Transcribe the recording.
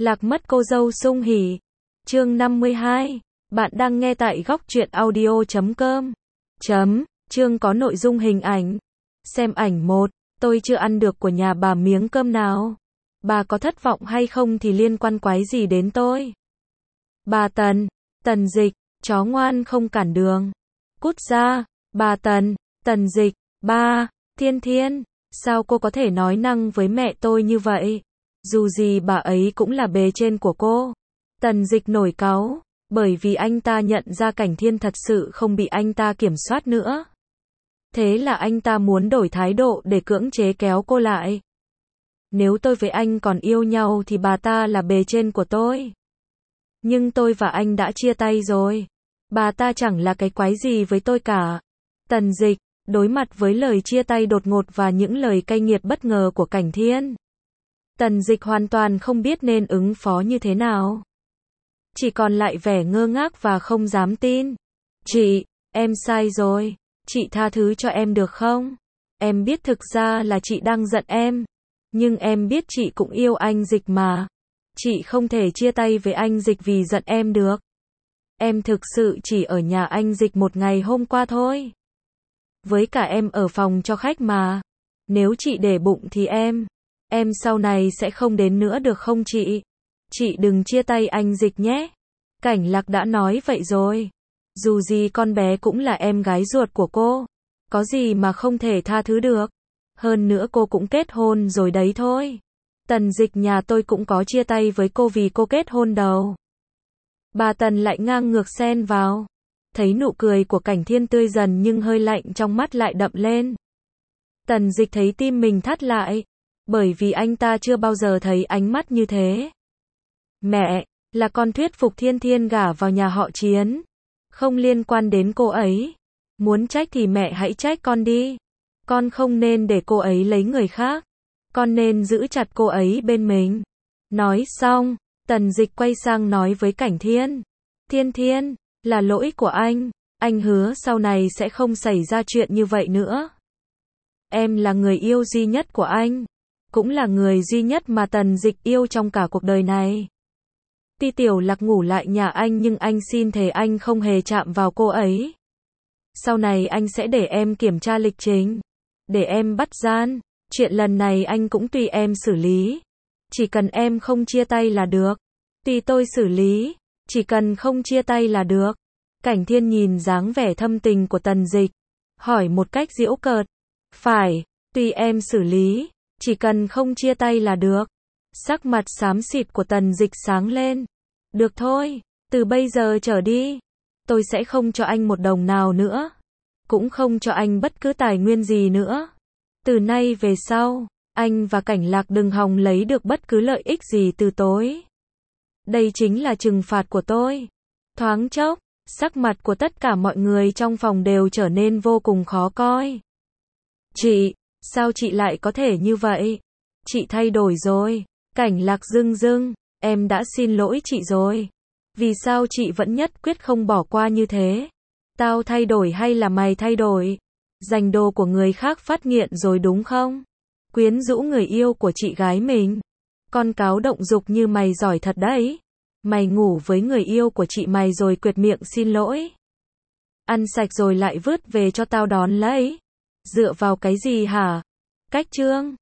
Lạc mất cô dâu sung hỉ. Chương 52. Bạn đang nghe tại góc truyện audio.com. Chương có nội dung hình ảnh. Xem ảnh 1. Tôi chưa ăn được của nhà bà miếng cơm nào. Bà có thất vọng hay không thì liên quan quái gì đến tôi. Bà Tần. Tần Dịch. Chó ngoan không cản đường. Cút ra. Bà Tần. Tần Dịch. Ba. Thiên Thiên. Sao cô có thể nói năng với mẹ tôi như vậy? Dù gì bà ấy cũng là bề trên của cô. Tần Dịch nổi cáu, bởi vì anh ta nhận ra Cảnh Thiên thật sự không bị anh ta kiểm soát nữa. Thế là anh ta muốn đổi thái độ để cưỡng chế kéo cô lại. Nếu tôi với anh còn yêu nhau thì bà ta là bề trên của tôi. Nhưng tôi và anh đã chia tay rồi. Bà ta chẳng là cái quái gì với tôi cả. Tần Dịch, đối mặt với lời chia tay đột ngột và những lời cay nghiệt bất ngờ của Cảnh Thiên. Tần Dịch hoàn toàn không biết nên ứng phó như thế nào. Chỉ còn lại vẻ ngơ ngác và không dám tin. Chị, em sai rồi. Chị tha thứ cho em được không? Em biết thực ra là chị đang giận em. Nhưng em biết chị cũng yêu anh Dịch mà. Chị không thể chia tay với anh Dịch vì giận em được. Em thực sự chỉ ở nhà anh Dịch một ngày hôm qua thôi. Với cả em ở phòng cho khách mà. Nếu chị để bụng thì em sau này sẽ không đến nữa được không chị? Chị đừng chia tay anh Dịch nhé. Cảnh Lạc đã nói vậy rồi. Dù gì con bé cũng là em gái ruột của cô. Có gì mà không thể tha thứ được. Hơn nữa cô cũng kết hôn rồi đấy thôi. Tần Dịch nhà tôi cũng có chia tay với cô vì cô kết hôn đâu. Bà Tần lại ngang ngược xen vào. Thấy nụ cười của Cảnh Thiên tươi dần nhưng hơi lạnh trong mắt lại đậm lên. Tần Dịch thấy tim mình thắt lại. Bởi vì anh ta chưa bao giờ thấy ánh mắt như thế. Mẹ, là con thuyết phục Thiên Thiên gả vào nhà họ Chiến. Không liên quan đến cô ấy. Muốn trách thì mẹ hãy trách con đi. Con không nên để cô ấy lấy người khác. Con nên giữ chặt cô ấy bên mình. Nói xong, Tần Dịch quay sang nói với Cảnh Thiên. Thiên Thiên, là lỗi của anh. Anh hứa sau này sẽ không xảy ra chuyện như vậy nữa. Em là người yêu duy nhất của anh. Cũng là người duy nhất mà Tần Dịch yêu trong cả cuộc đời này. Tuy Tiểu Lạc ngủ lại nhà anh nhưng anh xin thề anh không hề chạm vào cô ấy. Sau này anh sẽ để em kiểm tra lịch trình. Để em bắt gian. Chuyện lần này anh cũng tùy em xử lý. Chỉ cần em không chia tay là được. Tùy tôi xử lý. Chỉ cần không chia tay là được. Cảnh Thiên nhìn dáng vẻ thâm tình của Tần Dịch. Hỏi một cách giễu cợt. Phải, tùy em xử lý. Chỉ cần không chia tay là được. Sắc mặt xám xịt của Tần Dịch sáng lên. Được thôi, từ bây giờ trở đi. Tôi sẽ không cho anh một đồng nào nữa. Cũng không cho anh bất cứ tài nguyên gì nữa. Từ nay về sau, anh và Cảnh Lạc đừng hòng lấy được bất cứ lợi ích gì từ tôi. Đây chính là trừng phạt của tôi. Thoáng chốc, sắc mặt của tất cả mọi người trong phòng đều trở nên vô cùng khó coi. Chị, sao chị lại có thể như vậy? Chị thay đổi rồi. Cảnh Lạc rưng rưng, em đã xin lỗi chị rồi. Vì sao chị vẫn nhất quyết không bỏ qua như thế? Tao thay đổi hay là mày thay đổi? Giành đồ của người khác phát nghiện rồi đúng không? Quyến rũ người yêu của chị gái mình. Con cáo động dục như mày giỏi thật đấy. Mày ngủ với người yêu của chị mày rồi quệt miệng xin lỗi. Ăn sạch rồi lại vứt về cho tao đón lấy. Dựa vào cái gì hả? Cách chương